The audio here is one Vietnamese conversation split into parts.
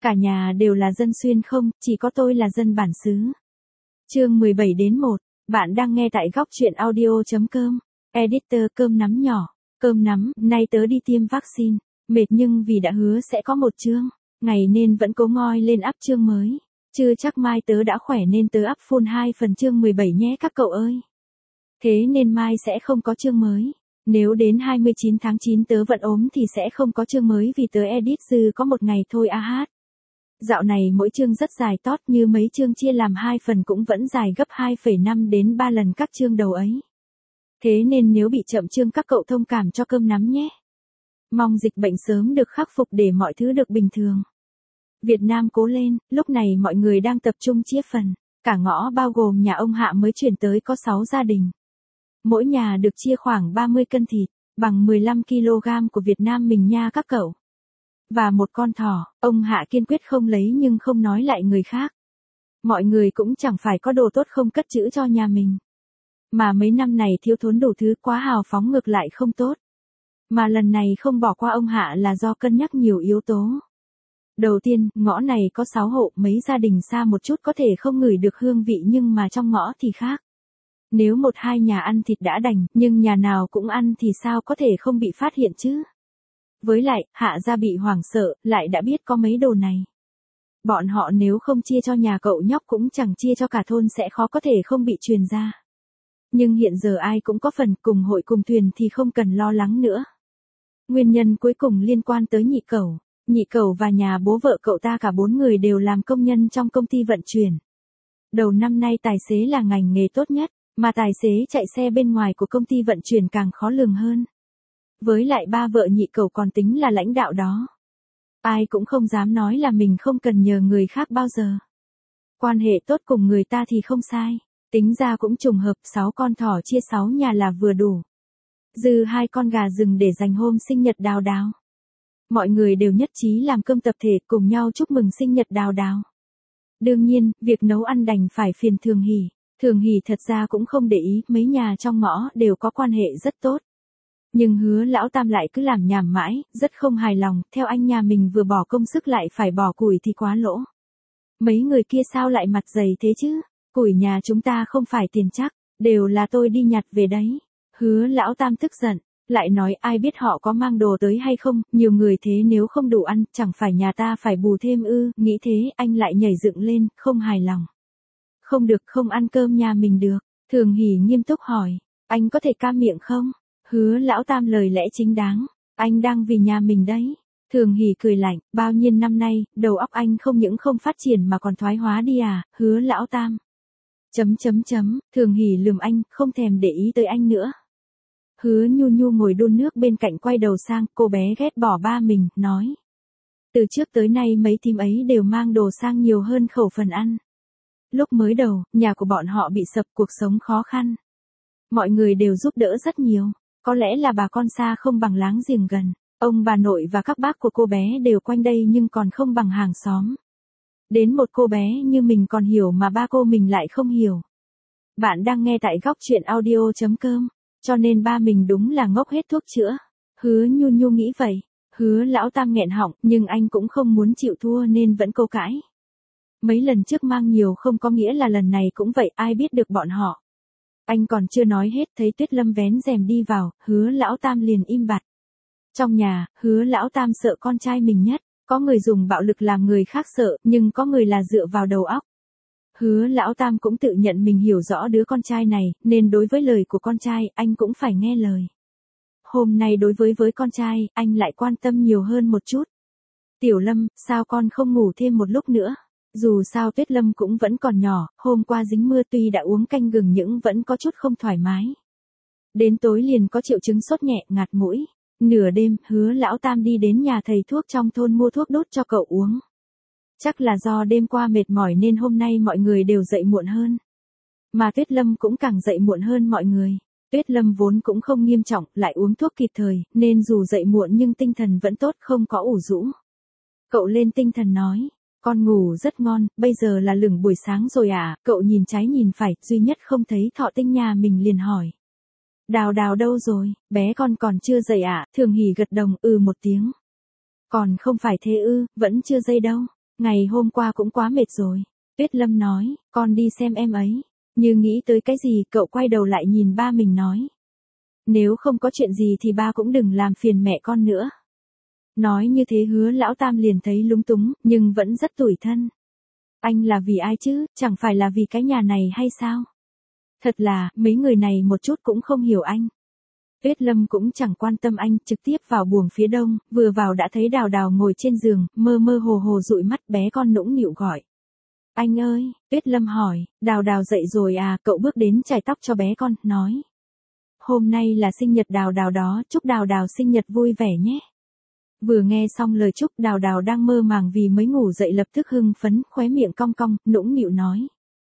Cả nhà đều là dân xuyên không, chỉ có tôi là dân bản xứ. Chương 17-1, bạn đang nghe tại góc truyện audio.com. Editor cơm nắm nhỏ, cơm nắm, nay tớ đi tiêm vaccine, mệt nhưng vì đã hứa sẽ có một chương, ngày nên vẫn cố ngoi lên up chương mới. Chưa chắc mai tớ đã khỏe nên tớ up full 2 phần chương 17 nhé các cậu ơi. Thế nên mai sẽ không có chương mới. Nếu đến 29 tháng 9 tớ vẫn ốm thì sẽ không có chương mới vì tớ edit dư có một ngày thôi a hát. Dạo này mỗi chương rất dài tót như mấy chương chia làm 2 phần cũng vẫn dài gấp 2,5 đến 3 lần các chương đầu ấy. Thế nên nếu bị chậm chương các cậu thông cảm cho cơm nắm nhé. Mong dịch bệnh sớm được khắc phục để mọi thứ được bình thường. Việt Nam cố lên, lúc này mọi người đang tập trung chia phần. Cả ngõ bao gồm nhà ông Hạ mới chuyển tới có 6 gia đình. Mỗi nhà được chia khoảng 30 cân thịt, bằng 15 kg của Việt Nam mình nha các cậu. Và một con thỏ, ông Hạ kiên quyết không lấy nhưng không nói lại người khác. Mọi người cũng chẳng phải có đồ tốt không cất trữ cho nhà mình. Mà mấy năm này thiếu thốn đủ thứ quá hào phóng ngược lại không tốt. Mà lần này không bỏ qua ông Hạ là do cân nhắc nhiều yếu tố. Đầu tiên, ngõ này có 6 hộ, mấy gia đình xa một chút có thể không ngửi được hương vị nhưng mà trong ngõ thì khác. Nếu 1-2 nhà ăn thịt đã đành, nhưng nhà nào cũng ăn thì sao có thể không bị phát hiện chứ? Với lại, Hạ gia bị hoảng sợ, lại đã biết có mấy đồ này. Bọn họ nếu không chia cho nhà cậu nhóc cũng chẳng chia cho cả thôn sẽ khó có thể không bị truyền ra. Nhưng hiện giờ ai cũng có phần cùng hội cùng thuyền thì không cần lo lắng nữa. Nguyên nhân cuối cùng liên quan tới nhị cẩu. Nhị cẩu và nhà bố vợ cậu ta cả 4 người đều làm công nhân trong công ty vận chuyển. Đầu năm nay tài xế là ngành nghề tốt nhất, mà tài xế chạy xe bên ngoài của công ty vận chuyển càng khó lường hơn. Với lại ba vợ nhị cẩu còn tính là lãnh đạo đó. Ai cũng không dám nói là mình không cần nhờ người khác bao giờ. Quan hệ tốt cùng người ta thì không sai. Tính ra cũng trùng hợp 6 con thỏ chia 6 nhà là vừa đủ. Dư 2 con gà rừng để dành hôm sinh nhật Đào Đào. Mọi người đều nhất trí làm cơm tập thể cùng nhau chúc mừng sinh nhật Đào Đào. Đương nhiên, việc nấu ăn đành phải phiền Thường Hỷ. Thường Hỷ thật ra cũng không để ý, mấy nhà trong ngõ đều có quan hệ rất tốt. Nhưng Hứa lão tam lại cứ làm nhảm mãi, rất không hài lòng, theo anh nhà mình vừa bỏ công sức lại phải bỏ củi thì quá lỗ. Mấy người kia sao lại mặt dày thế chứ? Củi nhà chúng ta không phải tiền chắc, đều là tôi đi nhặt về đấy. Hứa lão tam tức giận, lại nói ai biết họ có mang đồ tới hay không, nhiều người thế nếu không đủ ăn, chẳng phải nhà ta phải bù thêm ư, nghĩ thế anh lại nhảy dựng lên, không hài lòng. Không được, không ăn cơm nhà mình được. Thường Hỷ nghiêm túc hỏi, anh có thể cam miệng không? Hứa lão tam lời lẽ chính đáng, anh đang vì nhà mình đấy. Thường Hỷ cười lạnh, bao nhiêu năm nay, đầu óc anh không những không phát triển mà còn thoái hóa đi à, Hứa lão tam. Thường Hỷ lườm anh, không thèm để ý tới anh nữa. Hứa Nhu Nhu ngồi đun nước bên cạnh quay đầu sang, cô bé ghét bỏ ba mình, nói. Từ trước tới nay mấy thím ấy đều mang đồ sang nhiều hơn khẩu phần ăn. Lúc mới đầu, nhà của bọn họ bị sập, cuộc sống khó khăn. Mọi người đều giúp đỡ rất nhiều, có lẽ là bà con xa không bằng láng giềng gần. Ông bà nội và các bác của cô bé đều quanh đây nhưng còn không bằng hàng xóm. Đến một cô bé như mình còn hiểu mà ba cô mình lại không hiểu. Bạn đang nghe tại góc truyện audio.com, cho nên ba mình đúng là ngốc hết thuốc chữa. Hứa Nhu Nhu nghĩ vậy. Hứa lão tam nghẹn họng, nhưng anh cũng không muốn chịu thua nên vẫn câu cãi. Mấy lần trước mang nhiều không có nghĩa là lần này cũng vậy, ai biết được bọn họ. Anh còn chưa nói hết thấy Tuyết Lâm vén rèm đi vào, Hứa lão tam liền im bặt. Trong nhà, Hứa lão tam sợ con trai mình nhất, có người dùng bạo lực làm người khác sợ, nhưng có người là dựa vào đầu óc. Hứa lão tam cũng tự nhận mình hiểu rõ đứa con trai này, nên đối với lời của con trai, anh cũng phải nghe lời. Hôm nay đối với con trai, anh lại quan tâm nhiều hơn một chút. Tiểu Lâm, sao con không ngủ thêm một lúc nữa? Dù sao Tuyết Lâm cũng vẫn còn nhỏ, hôm qua dính mưa tuy đã uống canh gừng nhưng vẫn có chút không thoải mái. Đến tối liền có triệu chứng sốt nhẹ, ngạt mũi. Nửa đêm, Hứa lão tam đi đến nhà thầy thuốc trong thôn mua thuốc đốt cho cậu uống. Chắc là do đêm qua mệt mỏi nên hôm nay mọi người đều dậy muộn hơn. Mà Tuyết Lâm cũng càng dậy muộn hơn mọi người. Tuyết Lâm vốn cũng không nghiêm trọng, lại uống thuốc kịp thời, nên dù dậy muộn nhưng tinh thần vẫn tốt, không có ủ rũ. Cậu lên tinh thần nói, con ngủ rất ngon, bây giờ là lửng buổi sáng rồi à, cậu nhìn trái nhìn phải, duy nhất không thấy Thọ Tinh nhà mình liền hỏi. Đào Đào đâu rồi, bé con còn chưa dậy à, Thường Hỷ gật đồng, một tiếng. Còn không phải thế ư, vẫn chưa dậy đâu. Ngày hôm qua cũng quá mệt rồi. Tuyết Lâm nói, con đi xem em ấy. Như nghĩ tới cái gì, cậu quay đầu lại nhìn ba mình nói. Nếu không có chuyện gì thì ba cũng đừng làm phiền mẹ con nữa. Nói như thế Hứa Lão Tam liền thấy lúng túng, nhưng vẫn rất tủi thân. Anh là vì ai chứ, chẳng phải là vì cái nhà này hay sao? Thật là, mấy người này một chút cũng không hiểu anh. Tuyết Lâm cũng chẳng quan tâm anh, trực tiếp vào buồng phía đông, vừa vào đã thấy Đào Đào ngồi trên giường, mơ mơ hồ hồ dụi mắt, bé con nũng nịu gọi. Anh ơi, Tuyết Lâm hỏi, Đào Đào dậy rồi à, cậu bước đến chải tóc cho bé con, nói. Hôm nay là sinh nhật Đào Đào đó, chúc Đào Đào sinh nhật vui vẻ nhé. Vừa nghe xong lời chúc, Đào Đào đang mơ màng vì mới ngủ dậy lập tức hưng phấn, khóe miệng cong cong, nũng nịu nói.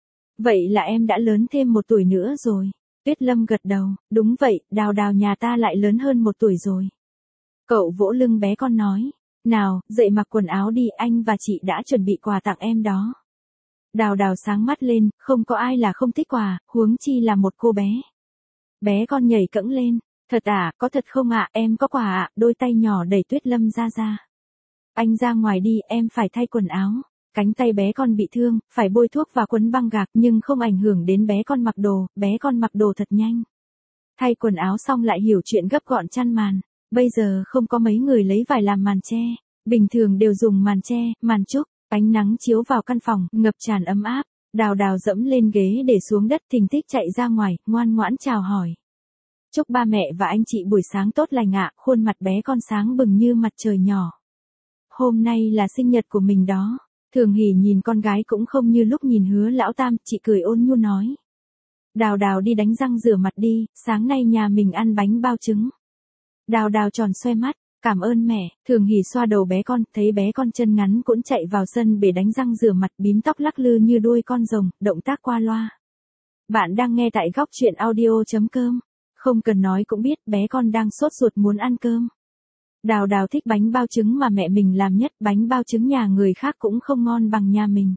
Vậy là em đã lớn thêm 1 tuổi nữa rồi. Tuyết Lâm gật đầu, đúng vậy, Đào Đào nhà ta lại lớn hơn 1 tuổi rồi. Cậu vỗ lưng bé con nói, nào, dậy mặc quần áo đi, anh và chị đã chuẩn bị quà tặng em đó. Đào Đào sáng mắt lên, không có ai là không thích quà, huống chi là một cô bé. Bé con nhảy cẫng lên, thật à, có thật không ạ, em có quà ạ, đôi tay nhỏ đẩy Tuyết Lâm ra. Anh ra ngoài đi, em phải thay quần áo. Cánh tay bé con bị thương, phải bôi thuốc và quấn băng gạc nhưng không ảnh hưởng đến bé con mặc đồ, bé con mặc đồ thật nhanh. Thay quần áo xong lại hiểu chuyện gấp gọn chăn màn, bây giờ không có mấy người lấy vải làm màn che, bình thường đều dùng màn che, màn trúc, ánh nắng chiếu vào căn phòng, ngập tràn ấm áp, Đào Đào dẫm lên ghế để xuống đất thình thịch chạy ra ngoài, ngoan ngoãn chào hỏi. Chúc ba mẹ và anh chị buổi sáng tốt lành ạ, khuôn mặt bé con sáng bừng như mặt trời nhỏ. Hôm nay là sinh nhật của mình đó. Thường Hỷ nhìn con gái cũng không như lúc nhìn Hứa Lão Tam, chị cười ôn nhu nói. Đào Đào đi đánh răng rửa mặt đi, sáng nay nhà mình ăn bánh bao trứng. Đào Đào tròn xoe mắt, cảm ơn mẹ, Thường Hỷ xoa đầu bé con, thấy bé con chân ngắn cũng chạy vào sân để đánh răng rửa mặt, bím tóc lắc lư như đuôi con rồng, động tác qua loa. Bạn đang nghe tại góc truyện audio.com, không cần nói cũng biết bé con đang sốt ruột muốn ăn cơm. Đào Đào thích bánh bao trứng mà mẹ mình làm nhất, bánh bao trứng nhà người khác cũng không ngon bằng nhà mình.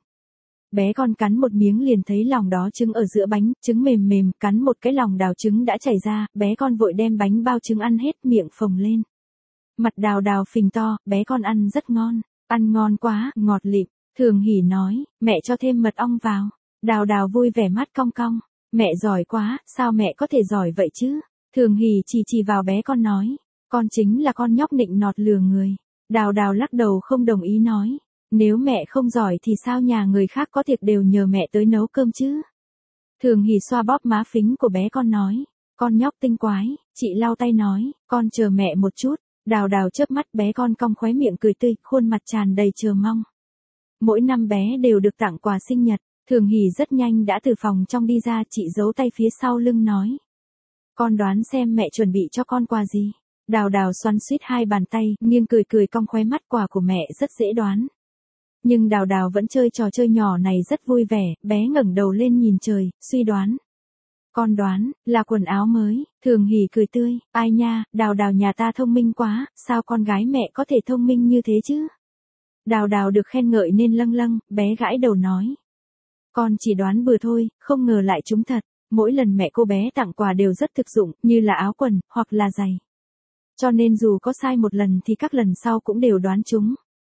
Bé con cắn một miếng liền thấy lòng đó trứng ở giữa bánh, trứng mềm mềm, cắn một cái lòng đào trứng đã chảy ra, bé con vội đem bánh bao trứng ăn hết, miệng phồng lên. Mặt Đào Đào phình to, bé con ăn rất ngon, ăn ngon quá, ngọt lịm, Thường Hỷ nói, mẹ cho thêm mật ong vào. Đào Đào vui vẻ mắt cong cong, mẹ giỏi quá, sao mẹ có thể giỏi vậy chứ? Thường Hỷ chỉ vào bé con nói. Con chính là con nhóc nịnh nọt lừa người. Đào Đào lắc đầu không đồng ý nói. Nếu mẹ không giỏi thì sao nhà người khác có tiệc đều nhờ mẹ tới nấu cơm chứ? Thường Hỷ xoa bóp má phính của bé con nói. Con nhóc tinh quái, chị lau tay nói, con chờ mẹ một chút. Đào Đào chớp mắt bé con cong khóe miệng cười tươi, khuôn mặt tràn đầy chờ mong. Mỗi năm bé đều được tặng quà sinh nhật. Thường Hỷ rất nhanh đã từ phòng trong đi ra, chị giấu tay phía sau lưng nói. Con đoán xem mẹ chuẩn bị cho con quà gì? Đào Đào xoắn xuýt hai bàn tay, nghiêng cười cong khóe mắt, quà của mẹ rất dễ đoán. Nhưng Đào Đào vẫn chơi trò chơi nhỏ này rất vui vẻ, bé ngẩng đầu lên nhìn trời, suy đoán. Con đoán, là quần áo mới, Thường Hỷ cười tươi, ai nha, Đào Đào nhà ta thông minh quá, sao con gái mẹ có thể thông minh như thế chứ? Đào Đào được khen ngợi nên lâng lâng, bé gãi đầu nói. Con chỉ đoán bừa thôi, không ngờ lại trúng thật, mỗi lần mẹ cô bé tặng quà đều rất thực dụng, như là áo quần, hoặc là giày. Cho nên dù có sai một lần thì các lần sau cũng đều đoán trúng.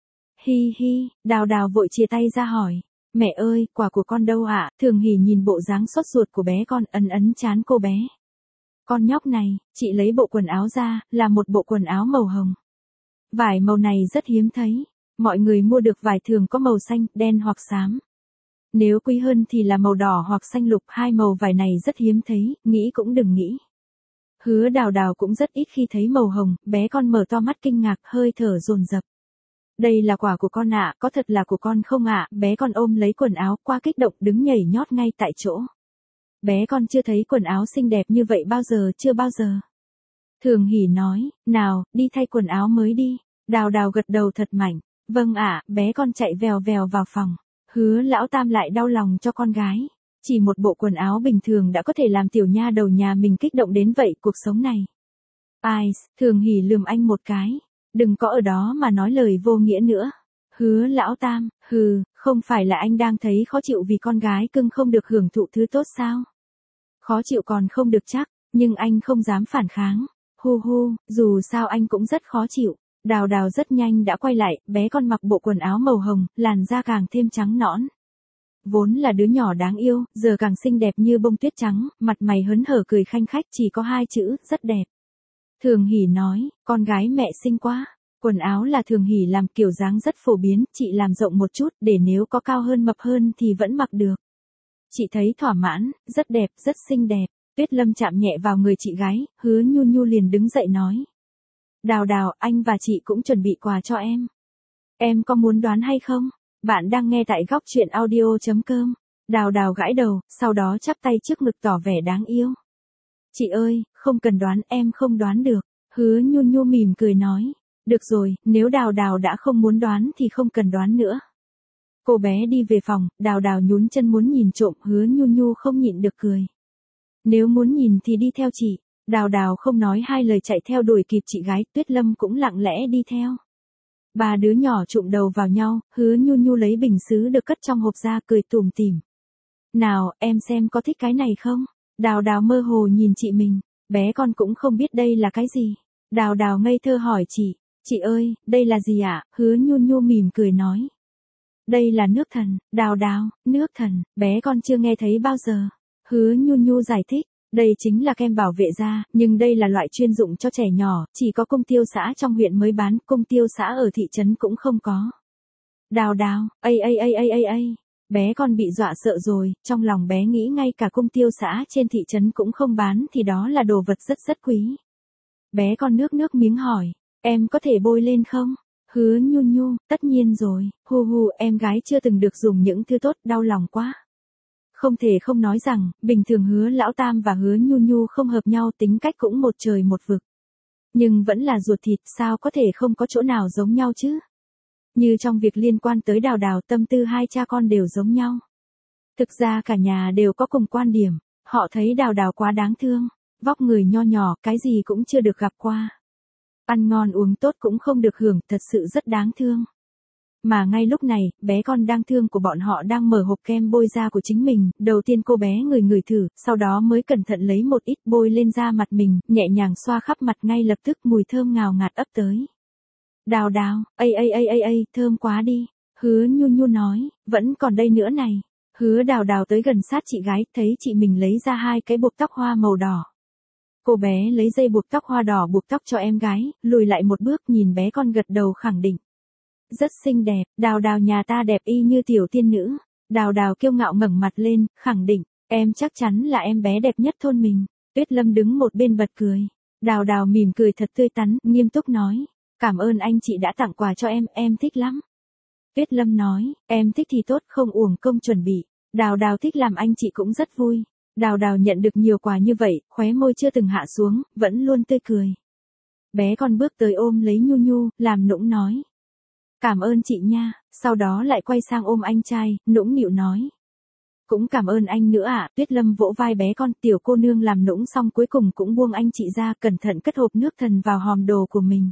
Hi hi, Đào Đào vội chia tay ra hỏi. Mẹ ơi, quà của con đâu ạ? Thường Hỷ nhìn bộ dáng sốt ruột của bé con, ấn trán cô bé. Con nhóc này, chị lấy bộ quần áo ra, là một bộ quần áo màu hồng. Vải màu này rất hiếm thấy. Mọi người mua được vải thường có màu xanh, đen hoặc xám. Nếu quý hơn thì là màu đỏ hoặc xanh lục, hai màu vải này rất hiếm thấy, nghĩ cũng đừng nghĩ. Hứa Đào Đào cũng rất ít khi thấy màu hồng, bé con mở to mắt kinh ngạc, hơi thở dồn dập. Đây là quà của con ạ, có thật là của con không ạ? Bé con ôm lấy quần áo, qua kích động đứng nhảy nhót ngay tại chỗ. Bé con chưa thấy quần áo xinh đẹp như vậy bao giờ, chưa bao giờ. Thường Hỷ nói, nào, đi thay quần áo mới đi. Đào Đào gật đầu thật mạnh. Vâng ạ, bé con chạy vèo vèo vào phòng. Hứa Lão Tam lại đau lòng cho con gái. Chỉ một bộ quần áo bình thường đã có thể làm tiểu nha đầu nhà mình kích động đến vậy, cuộc sống này. Ai, Thường Hỷ lườm anh một cái. Đừng có ở đó mà nói lời vô nghĩa nữa. Hứa Lão Tam, không phải là anh đang thấy khó chịu vì con gái cưng không được hưởng thụ thứ tốt sao? Khó chịu còn không được chắc, nhưng anh không dám phản kháng. Hu hu, dù sao anh cũng rất khó chịu. Đào Đào rất nhanh đã quay lại, bé con mặc bộ quần áo màu hồng, làn da càng thêm trắng nõn. Vốn là đứa nhỏ đáng yêu, giờ càng xinh đẹp như bông tuyết trắng, mặt mày hớn hở cười khanh khách, chỉ có 2 chữ, rất đẹp. Thường Hỷ nói, con gái mẹ xinh quá. Quần áo là Thường Hỷ làm, kiểu dáng rất phổ biến, chị làm rộng một chút, để nếu có cao hơn mập hơn thì vẫn mặc được. Chị thấy thỏa mãn, rất đẹp, rất xinh đẹp. Tuyết Lâm chạm nhẹ vào người chị gái, Hứa Nhu Nhu liền đứng dậy nói. Đào Đào, anh và chị cũng chuẩn bị quà cho em. Em có muốn đoán hay không? Bạn đang nghe tại góc truyện audio.com. Đào Đào gãi đầu, sau đó chắp tay trước ngực tỏ vẻ đáng yêu. Chị ơi, không cần đoán, em không đoán được. Hứa Nhu Nhu mỉm cười nói. Được rồi, nếu Đào Đào đã không muốn đoán thì không cần đoán nữa. Cô bé đi về phòng, Đào Đào nhún chân muốn nhìn trộm, Hứa Nhu Nhu không nhịn được cười. Nếu muốn nhìn thì đi theo chị. Đào Đào không nói hai lời chạy theo đuổi kịp chị gái, Tuyết Lâm cũng lặng lẽ đi theo. 3 đứa nhỏ chụm đầu vào nhau, Hứa Nhu Nhu lấy bình sứ được cất trong hộp ra cười tủm tỉm. Nào, em xem có thích cái này không? Đào Đào mơ hồ nhìn chị mình, bé con cũng không biết đây là cái gì. Đào Đào ngây thơ hỏi chị ơi, đây là gì ạ? Hứa Nhu Nhu mỉm cười nói. Đây là nước thần. Đào Đào, nước thần, bé con chưa nghe thấy bao giờ. Hứa Nhu Nhu giải thích. Đây chính là kem bảo vệ da, nhưng đây là loại chuyên dụng cho trẻ nhỏ, chỉ có công tiêu xã trong huyện mới bán, công tiêu xã ở thị trấn cũng không có. Đào Đào, bé con bị dọa sợ rồi, trong lòng bé nghĩ ngay cả công tiêu xã trên thị trấn cũng không bán thì đó là đồ vật rất rất quý. Bé con nước miếng hỏi, em có thể bôi lên không? Hứa Nhu Nhu, tất nhiên rồi, hu em gái chưa từng được dùng những thứ tốt, đau lòng quá. Không thể không nói rằng, bình thường Hứa Lão Tam và Hứa Nhu Nhu không hợp nhau, tính cách cũng một trời một vực. Nhưng vẫn là ruột thịt, sao có thể không có chỗ nào giống nhau chứ? Như trong việc liên quan tới Đào Đào, tâm tư hai cha con đều giống nhau. Thực ra cả nhà đều có cùng quan điểm, họ thấy Đào Đào quá đáng thương, vóc người nho nhỏ, cái gì cũng chưa được gặp qua. Ăn ngon uống tốt cũng không được hưởng, thật sự rất đáng thương. Mà ngay lúc này, bé con đang thương của bọn họ đang mở hộp kem bôi da của chính mình, đầu tiên cô bé ngửi thử, sau đó mới cẩn thận lấy một ít bôi lên da mặt mình, nhẹ nhàng xoa khắp mặt, ngay lập tức mùi thơm ngào ngạt ấp tới. Đào Đào, thơm quá đi. Hứa Nhu Nhu nói, vẫn còn đây nữa này. Hứa Đào Đào tới gần sát chị gái, thấy chị mình lấy ra 2 cái buộc tóc hoa màu đỏ. Cô bé lấy dây buộc tóc hoa đỏ buộc tóc cho em gái, lùi lại một bước nhìn bé con gật đầu khẳng định. Rất xinh đẹp, Đào Đào nhà ta đẹp y như tiểu tiên nữ. Đào Đào kiêu ngạo ngẩng mặt lên, khẳng định, em chắc chắn là em bé đẹp nhất thôn mình. Tuyết Lâm đứng một bên bật cười. Đào Đào mỉm cười thật tươi tắn, nghiêm túc nói, cảm ơn anh chị đã tặng quà cho em thích lắm. Tuyết Lâm nói, em thích thì tốt, không uổng công chuẩn bị. Đào Đào thích làm anh chị cũng rất vui. Đào Đào nhận được nhiều quà như vậy, khóe môi chưa từng hạ xuống, vẫn luôn tươi cười. Bé con bước tới ôm lấy Nhu Nhu, làm nũng nói. Cảm ơn chị nha, sau đó lại quay sang ôm anh trai, nũng nịu nói. Cũng cảm ơn anh nữa ạ. Tuyết Lâm vỗ vai bé con, tiểu cô nương làm nũng xong cuối cùng cũng buông anh chị ra, cẩn thận cất hộp nước thần vào hòm đồ của mình.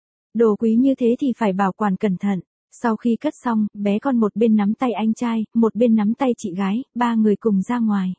Đồ quý như thế thì phải bảo quản cẩn thận. Sau khi cất xong, bé con một bên nắm tay anh trai, một bên nắm tay chị gái, 3 người cùng ra ngoài.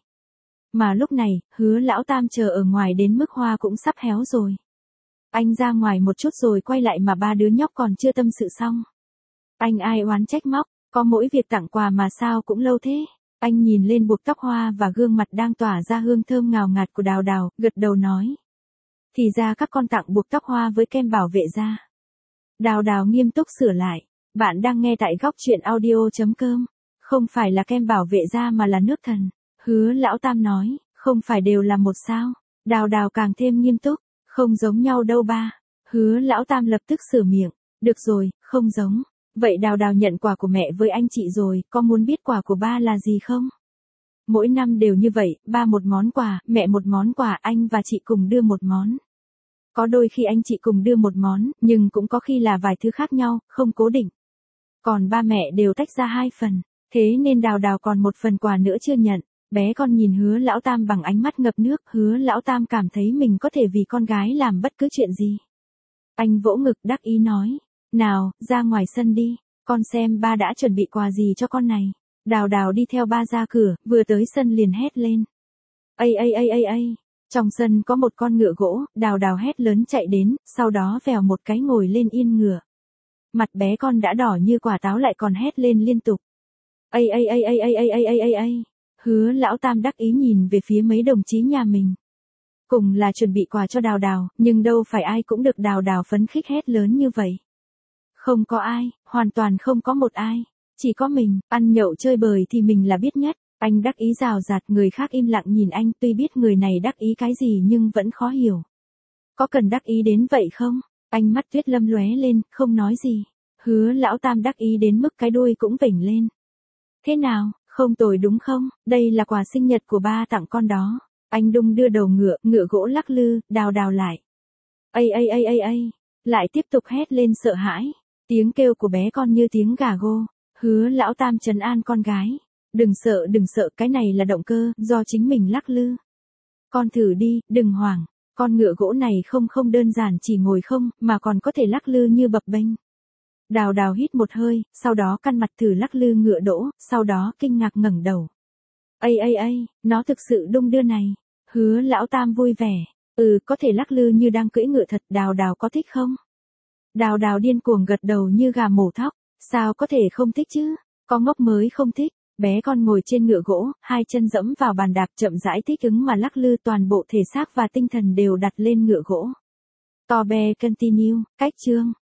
Mà lúc này, Hứa Lão Tam chờ ở ngoài đến mức hoa cũng sắp héo rồi. Anh ra ngoài một chút rồi quay lại mà 3 đứa nhóc còn chưa tâm sự xong. Anh ai oán trách móc, có mỗi việc tặng quà mà sao cũng lâu thế. Anh nhìn lên buộc tóc hoa và gương mặt đang tỏa ra hương thơm ngào ngạt của Đào Đào, gật đầu nói. Thì ra các con tặng buộc tóc hoa với kem bảo vệ da. Đào Đào nghiêm túc sửa lại. Bạn đang nghe tại góc truyện audio.com. Không phải là kem bảo vệ da mà là nước thần. Hứa Lão Tam nói, không phải đều là một sao. Đào Đào càng thêm nghiêm túc, không giống nhau đâu ba. Hứa Lão Tam lập tức sửa miệng, được rồi, không giống. Vậy Đào Đào nhận quà của mẹ với anh chị rồi, có muốn biết quà của ba là gì không? Mỗi năm đều như vậy, ba một món quà, mẹ một món quà, anh và chị cùng đưa một món. Có đôi khi anh chị cùng đưa một món, nhưng cũng có khi là vài thứ khác nhau, không cố định. Còn ba mẹ đều tách ra 2 phần, thế nên Đào Đào còn một phần quà nữa chưa nhận. Bé con nhìn Hứa Lão Tam bằng ánh mắt ngập nước, Hứa Lão Tam cảm thấy mình có thể vì con gái làm bất cứ chuyện gì. Anh vỗ ngực đắc ý nói, nào, ra ngoài sân đi, con xem ba đã chuẩn bị quà gì cho con này. Đào Đào đi theo ba ra cửa, vừa tới sân liền hét lên. Trong sân có một con ngựa gỗ, Đào Đào hét lớn chạy đến, sau đó vèo một cái ngồi lên yên ngựa. Mặt bé con đã đỏ như quả táo lại còn hét lên liên tục. Ây ây ây ây ây ây ây ây ây ây. Hứa Lão Tam đắc ý nhìn về phía mấy đồng chí nhà mình. Cùng là chuẩn bị quà cho Đào Đào, nhưng đâu phải ai cũng được Đào Đào phấn khích hét lớn như vậy. Không có ai, hoàn toàn không có một ai. Chỉ có mình, ăn nhậu chơi bời thì mình là biết nhất. Anh đắc ý rào rạt, người khác im lặng nhìn anh, tuy biết người này đắc ý cái gì nhưng vẫn khó hiểu. Có cần đắc ý đến vậy không? Anh mắt Tuyết Lâm lóe lên, không nói gì. Hứa Lão Tam đắc ý đến mức cái đuôi cũng vểnh lên. Thế nào, không tồi đúng không? Đây là quà sinh nhật của ba tặng con đó. Anh đung đưa đầu ngựa, ngựa gỗ lắc lư, Đào Đào lại. Ây ây ây ây ây. Lại tiếp tục hét lên sợ hãi. Tiếng kêu của bé con như tiếng gà gô. Hứa Lão Tam trấn an con gái. Đừng sợ, cái này là động cơ, do chính mình lắc lư. Con thử đi, đừng hoảng. Con ngựa gỗ này không đơn giản chỉ ngồi không, mà còn có thể lắc lư như bập bênh. Đào Đào hít một hơi, sau đó căn mặt thử lắc lư ngựa đỗ, sau đó kinh ngạc ngẩng đầu. Ây ây ây, nó thực sự đung đưa này. Hứa Lão Tam vui vẻ. Có thể lắc lư như đang cưỡi ngựa thật, Đào Đào có thích không? Đào Đào điên cuồng gật đầu như gà mổ thóc. Sao có thể không thích chứ? Có ngốc mới không thích. Bé con ngồi trên ngựa gỗ, hai chân dẫm vào bàn đạp chậm rãi thích ứng mà lắc lư, toàn bộ thể xác và tinh thần đều đặt lên ngựa gỗ. To be continue, cách chương.